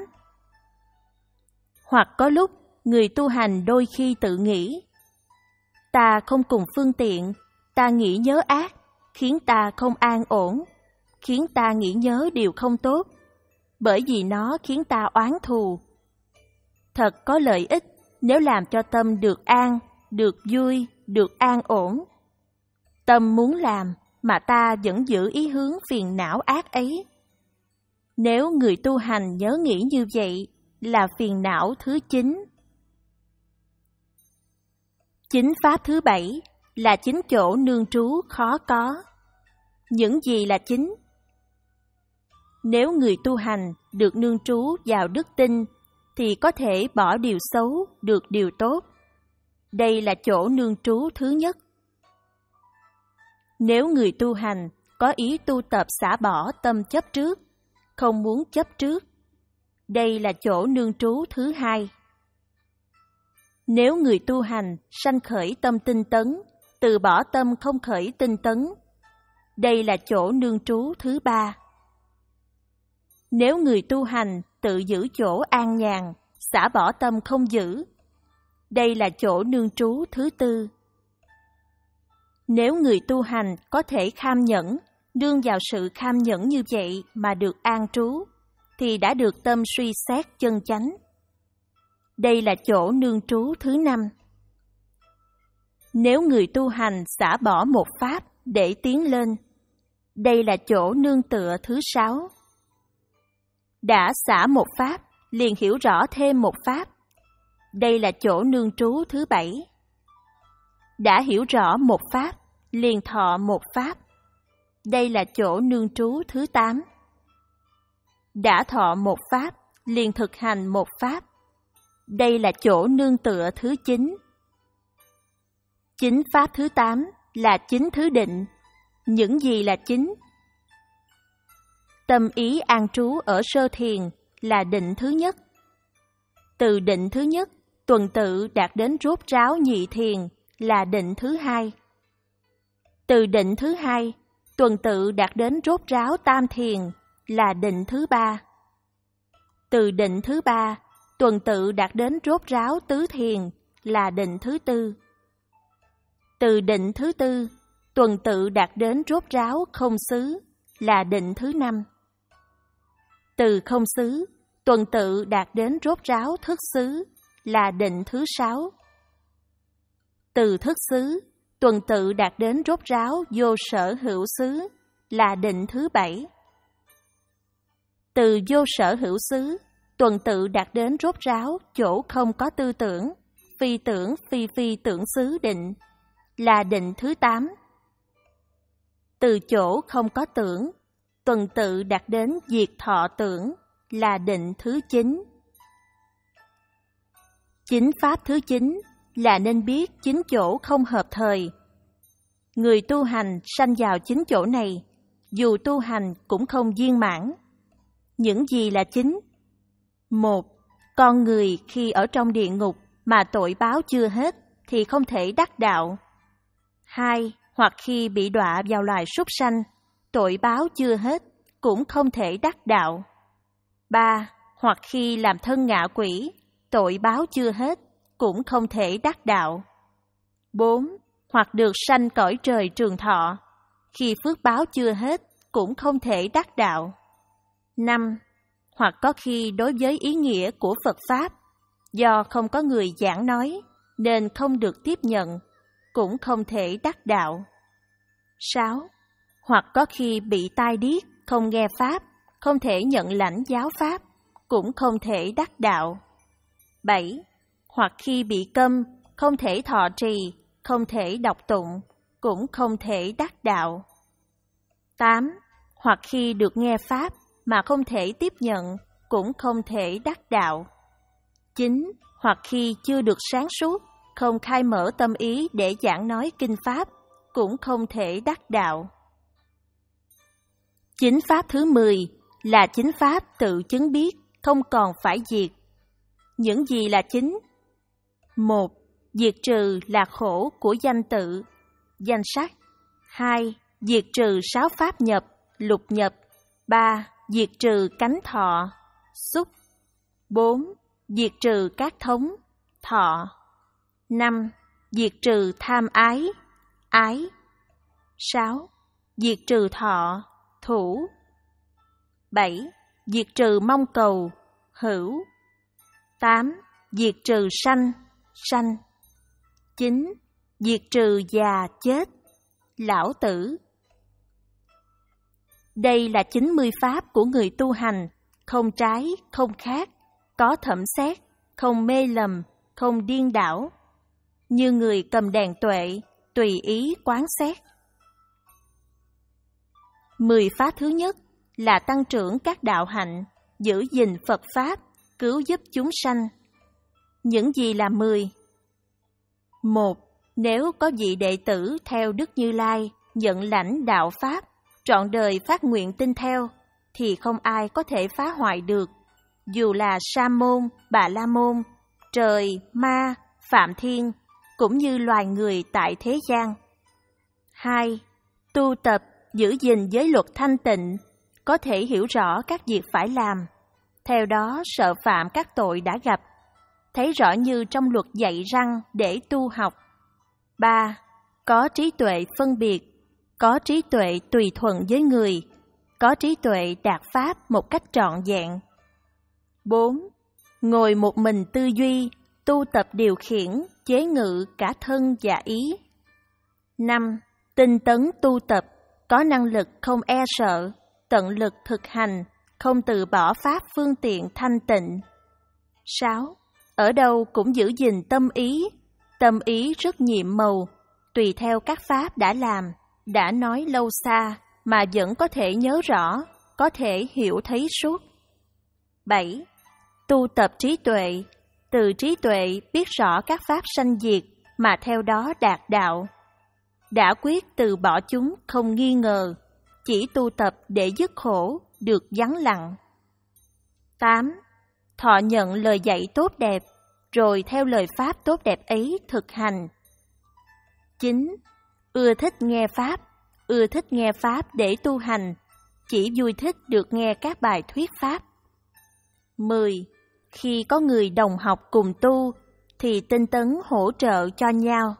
Hoặc có lúc người tu hành đôi khi tự nghĩ, ta không cùng phương tiện, ta nghĩ nhớ ác, khiến ta không an ổn, khiến ta nghĩ nhớ điều không tốt, bởi vì nó khiến ta oán thù. Thật có lợi ích nếu làm cho tâm được an, được vui, được an ổn. Tâm muốn làm mà ta vẫn giữ ý hướng phiền não ác ấy. Nếu người tu hành nhớ nghĩ như vậy là phiền não thứ chín. Chính pháp thứ bảy là chính chỗ nương trú khó có. Những gì là chính? Nếu người tu hành được nương trú vào đức tin, thì có thể bỏ điều xấu, được điều tốt. Đây là chỗ nương trú thứ nhất. Nếu người tu hành có ý tu tập xả bỏ tâm chấp trước, không muốn chấp trước, đây là chỗ nương trú thứ hai. Nếu người tu hành sanh khởi tâm tinh tấn, từ bỏ tâm không khởi tinh tấn, đây là chỗ nương trú thứ ba. Nếu người tu hành tự giữ chỗ an nhàn, xả bỏ tâm không giữ, đây là chỗ nương trú thứ tư. Nếu người tu hành có thể kham nhẫn, nương vào sự kham nhẫn như vậy mà được an trú, thì đã được tâm suy xét chân chánh. Đây là chỗ nương trú thứ năm. Nếu người tu hành xả bỏ một pháp để tiến lên, đây là chỗ nương tựa thứ sáu. Đã xả một pháp, liền hiểu rõ thêm một pháp. Đây là chỗ nương trú thứ bảy. Đã hiểu rõ một pháp, liền thọ một pháp. Đây là chỗ nương trú thứ tám. Đã thọ một pháp, liền thực hành một pháp. Đây là chỗ nương tựa thứ chín. Chính pháp thứ tám là chính thứ định. Những gì là chính? Tâm ý an trú ở sơ thiền là định thứ nhất. Từ định thứ nhất, tuần tự đạt đến rốt ráo nhị thiền là định thứ hai. Từ định thứ hai, tuần tự đạt đến rốt ráo tam thiền là định thứ ba. Từ định thứ ba, tuần tự đạt đến rốt ráo tứ thiền là định thứ tư. Từ định thứ tư, tuần tự đạt đến rốt ráo không xứ là định thứ năm. Từ không xứ, tuần tự đạt đến rốt ráo thức xứ là định thứ sáu. Từ thức xứ, tuần tự đạt đến rốt ráo vô sở hữu xứ là định thứ bảy. Từ vô sở hữu xứ, tuần tự đạt đến rốt ráo chỗ không có tư tưởng, phi tưởng phi phi tưởng xứ định là định thứ tám. Từ chỗ không có tưởng, tuần tự đạt đến diệt thọ tưởng là định thứ chín. Chính pháp thứ chín là nên biết chính chỗ không hợp thời. Người tu hành sanh vào chính chỗ này, dù tu hành cũng không viên mãn. Những gì là chính? Một, con người khi ở trong địa ngục mà tội báo chưa hết thì không thể đắc đạo. Hai, hoặc khi bị đọa vào loài súc sanh, tội báo chưa hết cũng không thể đắc đạo. Ba, hoặc khi làm thân ngạ quỷ, tội báo chưa hết cũng không thể đắc đạo. Bốn, hoặc được sanh cõi trời trường thọ, khi phước báo chưa hết cũng không thể đắc đạo. Năm, hoặc có khi đối với ý nghĩa của Phật Pháp, do không có người giảng nói nên không được tiếp nhận, cũng không thể đắc đạo. Sáu, hoặc có khi bị tai điếc, không nghe Pháp, không thể nhận lãnh giáo Pháp, cũng không thể đắc đạo. Bảy, hoặc khi bị câm, không thể thọ trì, không thể đọc tụng, cũng không thể đắc đạo. Tám, hoặc khi được nghe Pháp mà không thể tiếp nhận, cũng không thể đắc đạo. Chín, hoặc khi chưa được sáng suốt, không khai mở tâm ý để giảng nói kinh pháp, cũng không thể đắc đạo. Chính pháp thứ mười là chính pháp tự chứng biết, không còn phải diệt. Những gì là chính? Một, diệt trừ là khổ của danh tự, danh sắc. Hai, diệt trừ sáu pháp nhập, lục nhập. Ba, diệt trừ cánh thọ, xúc. Bốn, diệt trừ các thống, thọ. Năm, diệt trừ tham ái, ái. Sáu, diệt trừ thọ, thủ. Bảy, diệt trừ mong cầu, hữu. Tám, diệt trừ sanh, sanh. Chín, diệt trừ già chết, lão tử. Đây là chín mươi pháp của người tu hành, không trái, không khác, có thẩm xét, không mê lầm, không điên đảo. Như người cầm đèn tuệ, tùy ý quán xét. Mười pháp thứ nhất là tăng trưởng các đạo hạnh, giữ gìn Phật Pháp, cứu giúp chúng sanh. Những gì là mười? Một, nếu có vị đệ tử theo Đức Như Lai, nhận lãnh đạo Pháp, trọn đời phát nguyện tin theo, thì không ai có thể phá hoại được, dù là Sa môn, Bà La môn, trời, ma, Phạm Thiên, cũng như loài người tại thế gian. Hai, tu tập, giữ gìn giới luật thanh tịnh, có thể hiểu rõ các việc phải làm, theo đó sợ phạm các tội đã gặp, thấy rõ như trong luật dạy răng để tu học. Ba, có trí tuệ phân biệt, có trí tuệ tùy thuận với người, có trí tuệ đạt pháp một cách trọn vẹn. Bốn, ngồi một mình tư duy, tu tập điều khiển, chế ngự cả thân và ý. Năm, tinh tấn tu tập, có năng lực không e sợ, tận lực thực hành, không từ bỏ pháp phương tiện thanh tịnh. Sáu, ở đâu cũng giữ gìn tâm ý, tâm ý rất nhiệm màu, tùy theo các pháp đã làm, đã nói lâu xa, mà vẫn có thể nhớ rõ, có thể hiểu thấy suốt. Bảy, tu tập trí tuệ, từ trí tuệ biết rõ các pháp sanh diệt, mà theo đó đạt đạo. Đã quyết từ bỏ chúng không nghi ngờ, chỉ tu tập để dứt khổ, được vắng lặng. Tám, thọ nhận lời dạy tốt đẹp, rồi theo lời pháp tốt đẹp ấy thực hành. Chín, ưa thích nghe pháp, ưa thích nghe pháp để tu hành, chỉ vui thích được nghe các bài thuyết pháp. Mười, khi có người đồng học cùng tu, thì tinh tấn hỗ trợ cho nhau.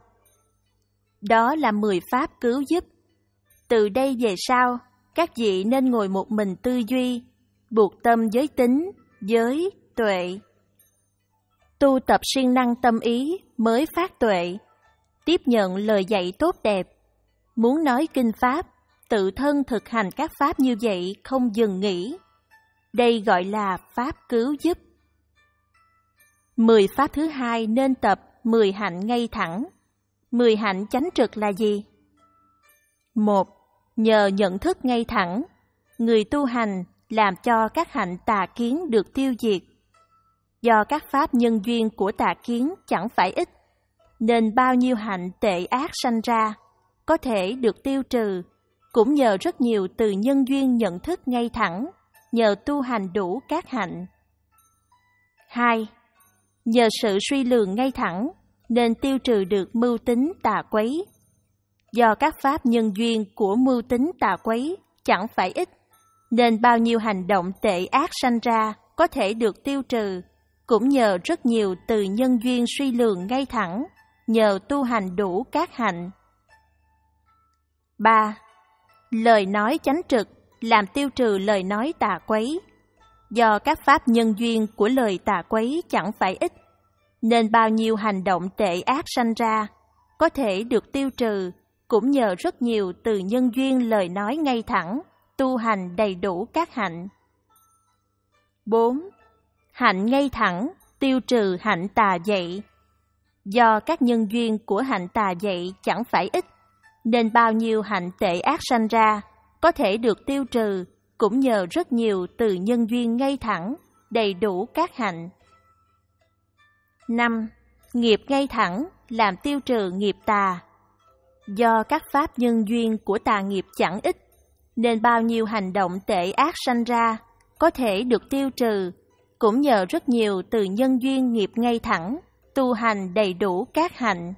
Đó là mười pháp cứu giúp. Từ đây về sau, các vị nên ngồi một mình tư duy, buộc tâm với tính, giới, tuệ. Tu tập siêng năng tâm ý mới phát tuệ, tiếp nhận lời dạy tốt đẹp. Muốn nói kinh pháp, tự thân thực hành các pháp như vậy không dừng nghỉ. Đây gọi là pháp cứu giúp. Mười pháp thứ hai nên tập mười hạnh ngay thẳng. Mười hạnh chánh trực là gì? Một, nhờ nhận thức ngay thẳng, người tu hành làm cho các hạnh tà kiến được tiêu diệt. Do các pháp nhân duyên của tà kiến chẳng phải ít, nên bao nhiêu hạnh tệ ác sanh ra, có thể được tiêu trừ, cũng nhờ rất nhiều từ nhân duyên nhận thức ngay thẳng, nhờ tu hành đủ các hạnh. Hai, nhờ sự suy lường ngay thẳng, nên tiêu trừ được mưu tính tà quấy. Do các pháp nhân duyên của mưu tính tà quấy chẳng phải ít, nên bao nhiêu hành động tệ ác sanh ra có thể được tiêu trừ, cũng nhờ rất nhiều từ nhân duyên suy lường ngay thẳng, nhờ tu hành đủ các hạnh. Ba, lời nói chánh trực làm tiêu trừ lời nói tà quấy. Do các pháp nhân duyên của lời tà quấy chẳng phải ít, nên bao nhiêu hành động tệ ác sanh ra có thể được tiêu trừ, cũng nhờ rất nhiều từ nhân duyên lời nói ngay thẳng, tu hành đầy đủ các hạnh. Bốn, hạnh ngay thẳng tiêu trừ hạnh tà dậy. Do các nhân duyên của hạnh tà dậy chẳng phải ít, nên bao nhiêu hạnh tệ ác sanh ra có thể được tiêu trừ, cũng nhờ rất nhiều từ nhân duyên ngay thẳng, đầy đủ các hạnh. năm. Nghiệp ngay thẳng làm tiêu trừ nghiệp tà. Do các pháp nhân duyên của tà nghiệp chẳng ít, nên bao nhiêu hành động tệ ác sanh ra có thể được tiêu trừ, cũng nhờ rất nhiều từ nhân duyên nghiệp ngay thẳng, tu hành đầy đủ các hạnh.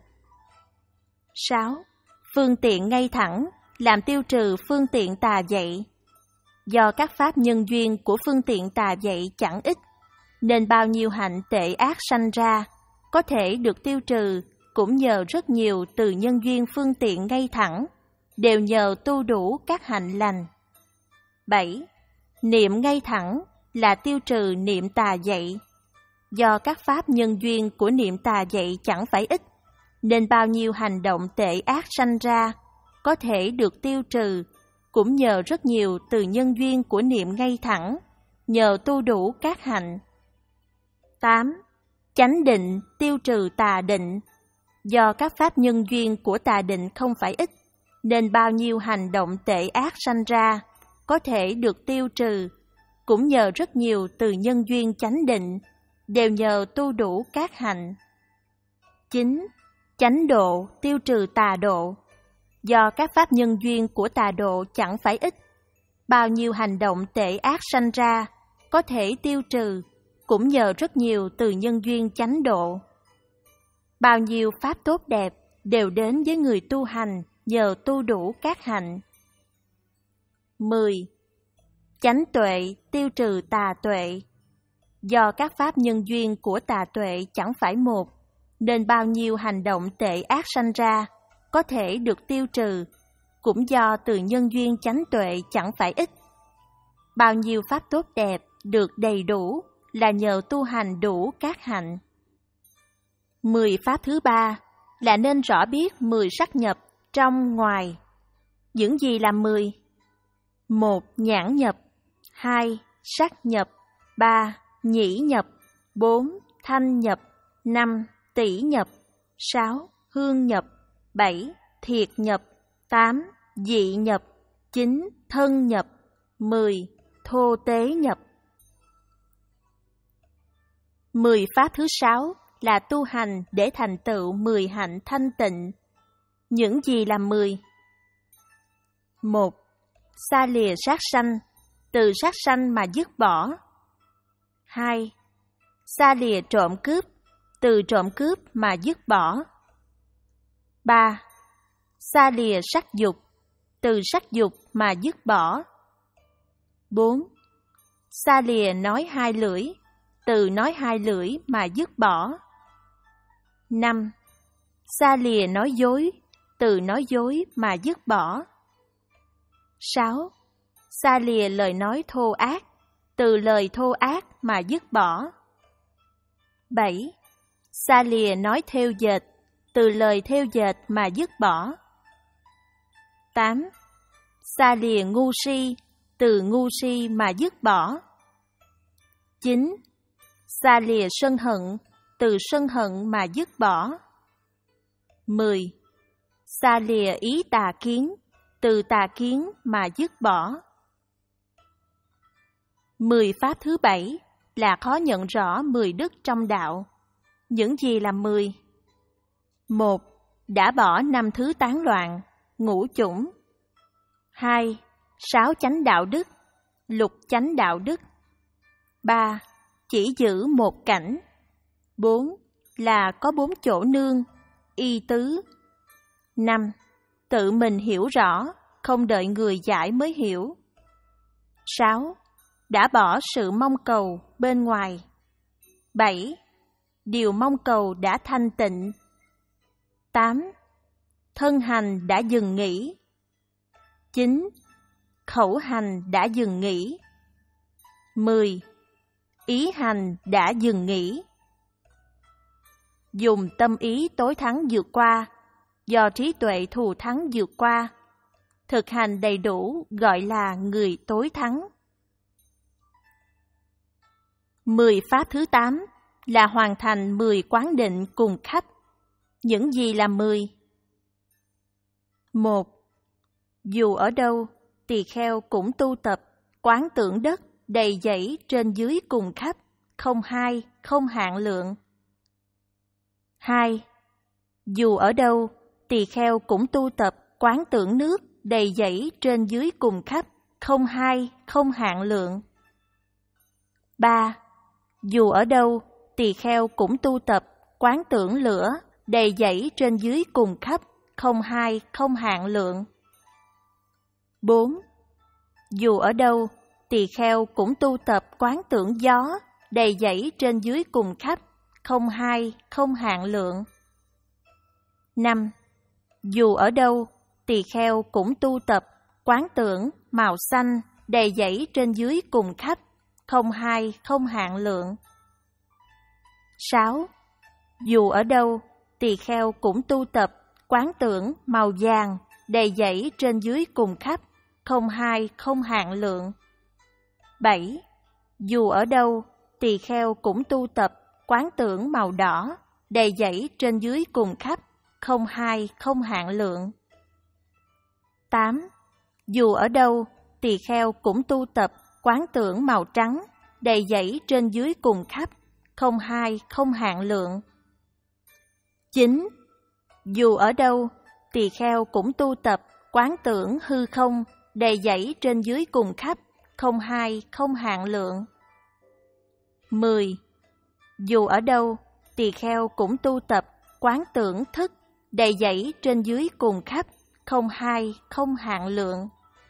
sáu. Phương tiện ngay thẳng làm tiêu trừ phương tiện tà dạy. Do các pháp nhân duyên của phương tiện tà dạy chẳng ít, nên bao nhiêu hạnh tệ ác sanh ra có thể được tiêu trừ, cũng nhờ rất nhiều từ nhân duyên phương tiện ngay thẳng, đều nhờ tu đủ các hạnh lành. bảy. Niệm ngay thẳng là tiêu trừ niệm tà dạy. Do các pháp nhân duyên của niệm tà dạy chẳng phải ít, nên bao nhiêu hành động tệ ác sanh ra có thể được tiêu trừ, cũng nhờ rất nhiều từ nhân duyên của niệm ngay thẳng, nhờ tu đủ các hạnh. tám. Chánh định tiêu trừ tà định. Do các pháp nhân duyên của tà định không phải ít, nên bao nhiêu hành động tệ ác sanh ra có thể được tiêu trừ, cũng nhờ rất nhiều từ nhân duyên chánh định, đều nhờ tu đủ các hạnh. chín. Chánh độ tiêu trừ tà độ. Do các pháp nhân duyên của tà độ chẳng phải ít, bao nhiêu hành động tệ ác sanh ra có thể tiêu trừ, cũng nhờ rất nhiều từ nhân duyên chánh độ. Bao nhiêu pháp tốt đẹp đều đến với người tu hành nhờ tu đủ các hạnh. mười. Chánh tuệ tiêu trừ tà tuệ. Do các pháp nhân duyên của tà tuệ chẳng phải một, nên bao nhiêu hành động tệ ác sanh ra có thể được tiêu trừ, cũng do từ nhân duyên chánh tuệ chẳng phải ít. Bao nhiêu pháp tốt đẹp được đầy đủ là nhờ tu hành đủ các hạnh. Mười pháp thứ ba là nên rõ biết mười sắc nhập trong ngoài. Những gì là mười? Một. Nhãn nhập. Hai. Sắc nhập. Ba. Nhĩ nhập. Bốn. Thanh nhập. Năm. Tỷ nhập. Sáu. Hương nhập. Bảy. Thiệt nhập. Tám. Dị nhập. Chín. Thân nhập. Mười. Thô tế nhập. Mười pháp thứ sáu là tu hành để thành tựu mười hạnh thanh tịnh. Những gì là mười? Một. Xa lìa sát sanh, từ sát sanh mà dứt bỏ. Hai. Xa lìa trộm cướp, từ trộm cướp mà dứt bỏ. Ba. Xa lìa sắc dục, từ sắc dục mà dứt bỏ. Bốn. Xa lìa nói hai lưỡi, từ nói hai lưỡi mà dứt bỏ. Năm. Xa lìa nói dối, từ nói dối mà dứt bỏ. Sáu. Xa lìa lời nói thô ác, từ lời thô ác mà dứt bỏ. Bảy. Xa lìa nói thêu dệt, từ lời thêu dệt mà dứt bỏ. Tám. Xa lìa ngu si, từ ngu si mà dứt bỏ. Chín. Xa lìa sân hận, từ sân hận mà dứt bỏ. Mười. Xa lìa ý tà kiến, từ tà kiến mà dứt bỏ. Mười pháp thứ bảy là khó nhận rõ mười đức trong đạo. Những gì là mười? Một. Đã bỏ năm thứ tán loạn, ngũ chủng. Hai. Sáu chánh đạo đức, lục chánh đạo đức. Ba. Chỉ giữ một cảnh. Bốn. Là có bốn chỗ nương, y tứ. Năm. Tự mình hiểu rõ, không đợi người giải mới hiểu. Sáu. Đã bỏ sự mong cầu bên ngoài. Bảy. Điều mong cầu đã thanh tịnh. Tám. Thân hành đã dừng nghỉ. Chín. Khẩu hành đã dừng nghỉ. Mười. Ý hành đã dừng nghỉ. Dùng tâm ý tối thắng vượt qua, do trí tuệ thù thắng vượt qua. Thực hành đầy đủ gọi là người tối thắng. Mười pháp thứ tám là hoàn thành mười quán định cùng khách. Những gì là mười? Một. Dù ở đâu, tỳ kheo cũng tu tập, quán tưởng đất, đầy dẫy trên dưới cùng khách. không hai, không hạn lượng. hai. Dù ở đâu, tỳ kheo cũng tu tập quán tưởng nước đầy dẫy trên dưới cùng khắp, không hai, không hạn lượng. ba. Dù ở đâu, tỳ kheo cũng tu tập quán tưởng lửa đầy dẫy trên dưới cùng khắp, không hai, không hạn lượng. bốn. Dù ở đâu, tỳ kheo cũng tu tập quán tưởng gió đầy dẫy trên dưới cùng khắp, không hai, không hạn lượng. năm. Dù ở đâu, tỳ kheo cũng tu tập quán tưởng màu xanh đầy dẫy trên dưới cùng khắp, không hai, không hạn lượng. sáu. Dù ở đâu, tỳ kheo cũng tu tập quán tưởng màu vàng đầy dẫy trên dưới cùng khắp, không hai, không hạn lượng. bảy. Dù ở đâu, tỳ kheo cũng tu tập quán tưởng màu đỏ đầy dẫy trên dưới cùng khắp, không hai, không hạn lượng. tám. Dù ở đâu, tỳ kheo cũng tu tập quán tưởng màu trắng đầy dẫy trên dưới cùng khắp, không hai, không hạn lượng. chín. Dù ở đâu, tỳ kheo cũng tu tập quán tưởng hư không đầy dẫy trên dưới cùng khắp, không hai, không hạn lượng. mười. Dù ở đâu, tỳ kheo cũng tu tập quán tưởng thức đầy dẫy trên dưới cùng khắp, không hai, không hạn lượng.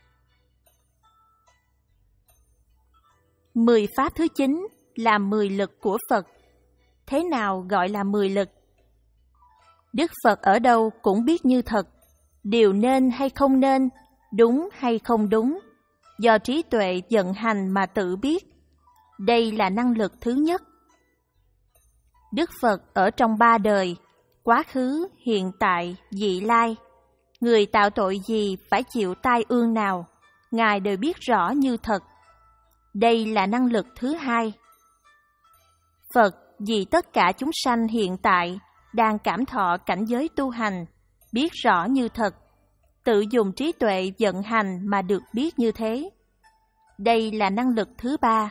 Mười pháp thứ chín là mười lực của Phật. Thế nào gọi là mười lực? Đức Phật ở đâu cũng biết như thật, điều nên hay không nên, đúng hay không đúng, do trí tuệ vận hành mà tự biết. Đây là năng lực thứ nhất. Đức Phật ở trong ba đời, quá khứ, hiện tại, vị lai. Người tạo tội gì phải chịu tai ương nào, Ngài đều biết rõ như thật. Đây là năng lực thứ hai. Phật vì tất cả chúng sanh hiện tại đang cảm thọ cảnh giới tu hành, biết rõ như thật, tự dùng trí tuệ vận hành mà được biết như thế. Đây là năng lực thứ ba.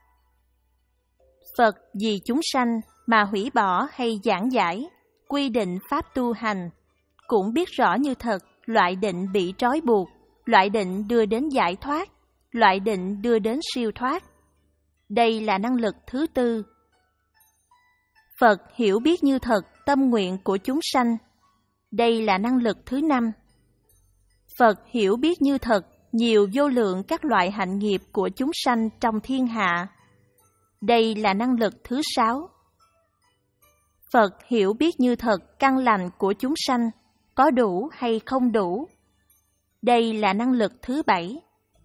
Phật vì chúng sanh mà hủy bỏ hay giảng giải, quy định pháp tu hành, cũng biết rõ như thật loại định bị trói buộc, loại định đưa đến giải thoát, loại định đưa đến siêu thoát. Đây là năng lực thứ tư. Phật hiểu biết như thật tâm nguyện của chúng sanh. Đây là năng lực thứ năm. Phật hiểu biết như thật nhiều vô lượng các loại hạnh nghiệp của chúng sanh trong thiên hạ. Đây là năng lực thứ sáu. Phật hiểu biết như thật căn lành của chúng sanh, có đủ hay không đủ. Đây là năng lực thứ bảy.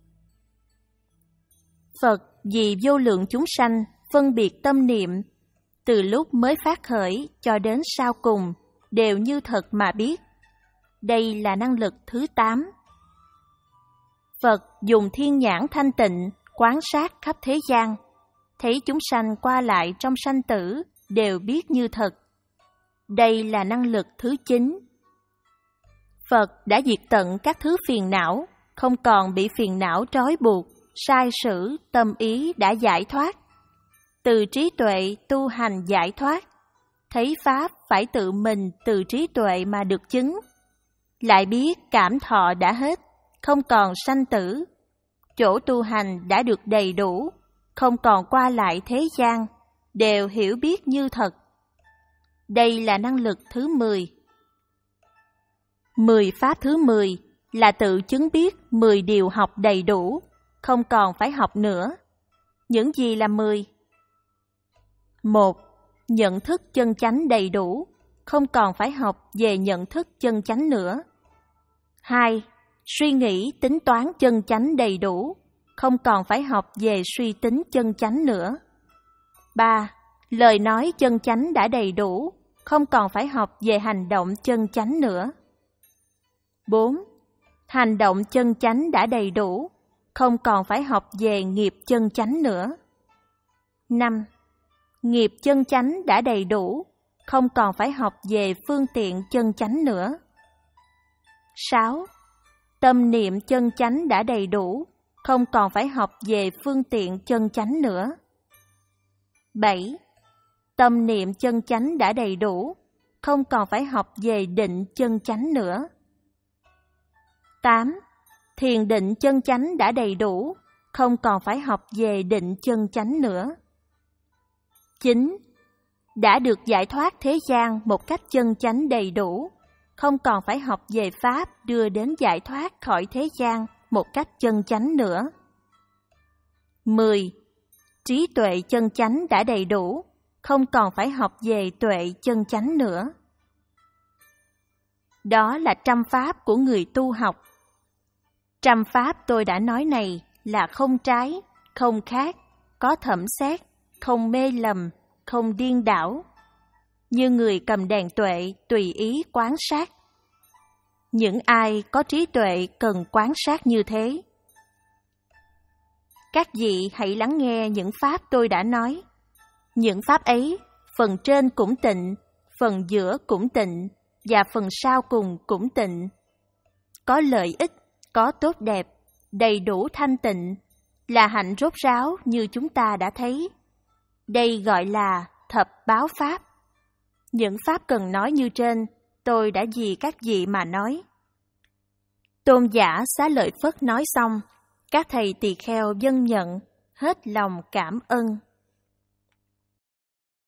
Phật vì vô lượng chúng sanh phân biệt tâm niệm, từ lúc mới phát khởi cho đến sau cùng, đều như thật mà biết. Đây là năng lực thứ tám. Phật dùng thiên nhãn thanh tịnh quan sát khắp thế gian, thấy chúng sanh qua lại trong sanh tử đều biết như thật. Đây là năng lực thứ chín. Phật đã diệt tận các thứ phiền não, không còn bị phiền não trói buộc, sai sử, tâm ý đã giải thoát. Từ trí tuệ tu hành giải thoát, thấy pháp phải tự mình từ trí tuệ mà được chứng. Lại biết cảm thọ đã hết, không còn sanh tử. Chỗ tu hành đã được đầy đủ, không còn qua lại thế gian, đều hiểu biết như thật. Đây là năng lực thứ mười. Mười pháp thứ mười là tự chứng biết mười điều học đầy đủ, không còn phải học nữa. Những gì là mười? Một. Nhận thức chân chánh đầy đủ, không còn phải học về nhận thức chân chánh nữa. Hai. Suy nghĩ tính toán chân chánh đầy đủ, không còn phải học về suy tính chân chánh nữa. Ba. Lời nói chân chánh đã đầy đủ, không còn phải học về hành động chân chánh nữa. Bốn. Hành động chân chánh đã đầy đủ, không còn phải học về nghiệp chân chánh nữa. Năm. Nghiệp chân chánh đã đầy đủ, không còn phải học về phương tiện chân chánh nữa. Sáu. Tâm niệm chân chánh đã đầy đủ, không còn phải học về phương tiện chân chánh nữa. bảy. Tâm niệm chân chánh đã đầy đủ, không còn phải học về định chân chánh nữa. tám. Thiền định chân chánh đã đầy đủ, không còn phải học về định chân chánh nữa. chín. Đã được giải thoát thế gian một cách chân chánh đầy đủ, không còn phải học về pháp đưa đến giải thoát khỏi thế gian một cách chân chánh nữa. mười. Trí tuệ chân chánh đã đầy đủ, không còn phải học về tuệ chân chánh nữa. Đó là trăm pháp của người tu học. Trăm pháp tôi đã nói này là không trái, không khác, có thẩm xét, không mê lầm, không điên đảo. Như người cầm đèn tuệ tùy ý quan sát. Những ai có trí tuệ cần quan sát như thế. Các vị hãy lắng nghe những pháp tôi đã nói. Những pháp ấy, phần trên cũng tịnh, phần giữa cũng tịnh, và phần sau cùng cũng tịnh. Có lợi ích, có tốt đẹp, đầy đủ thanh tịnh, là hạnh rốt ráo như chúng ta đã thấy. Đây gọi là thập báo pháp. Những pháp cần nói như trên, tôi đã vì các vị mà nói. Tôn giả Xá Lợi Phất nói xong, các thầy tỳ kheo vâng nhận, hết lòng cảm ơn.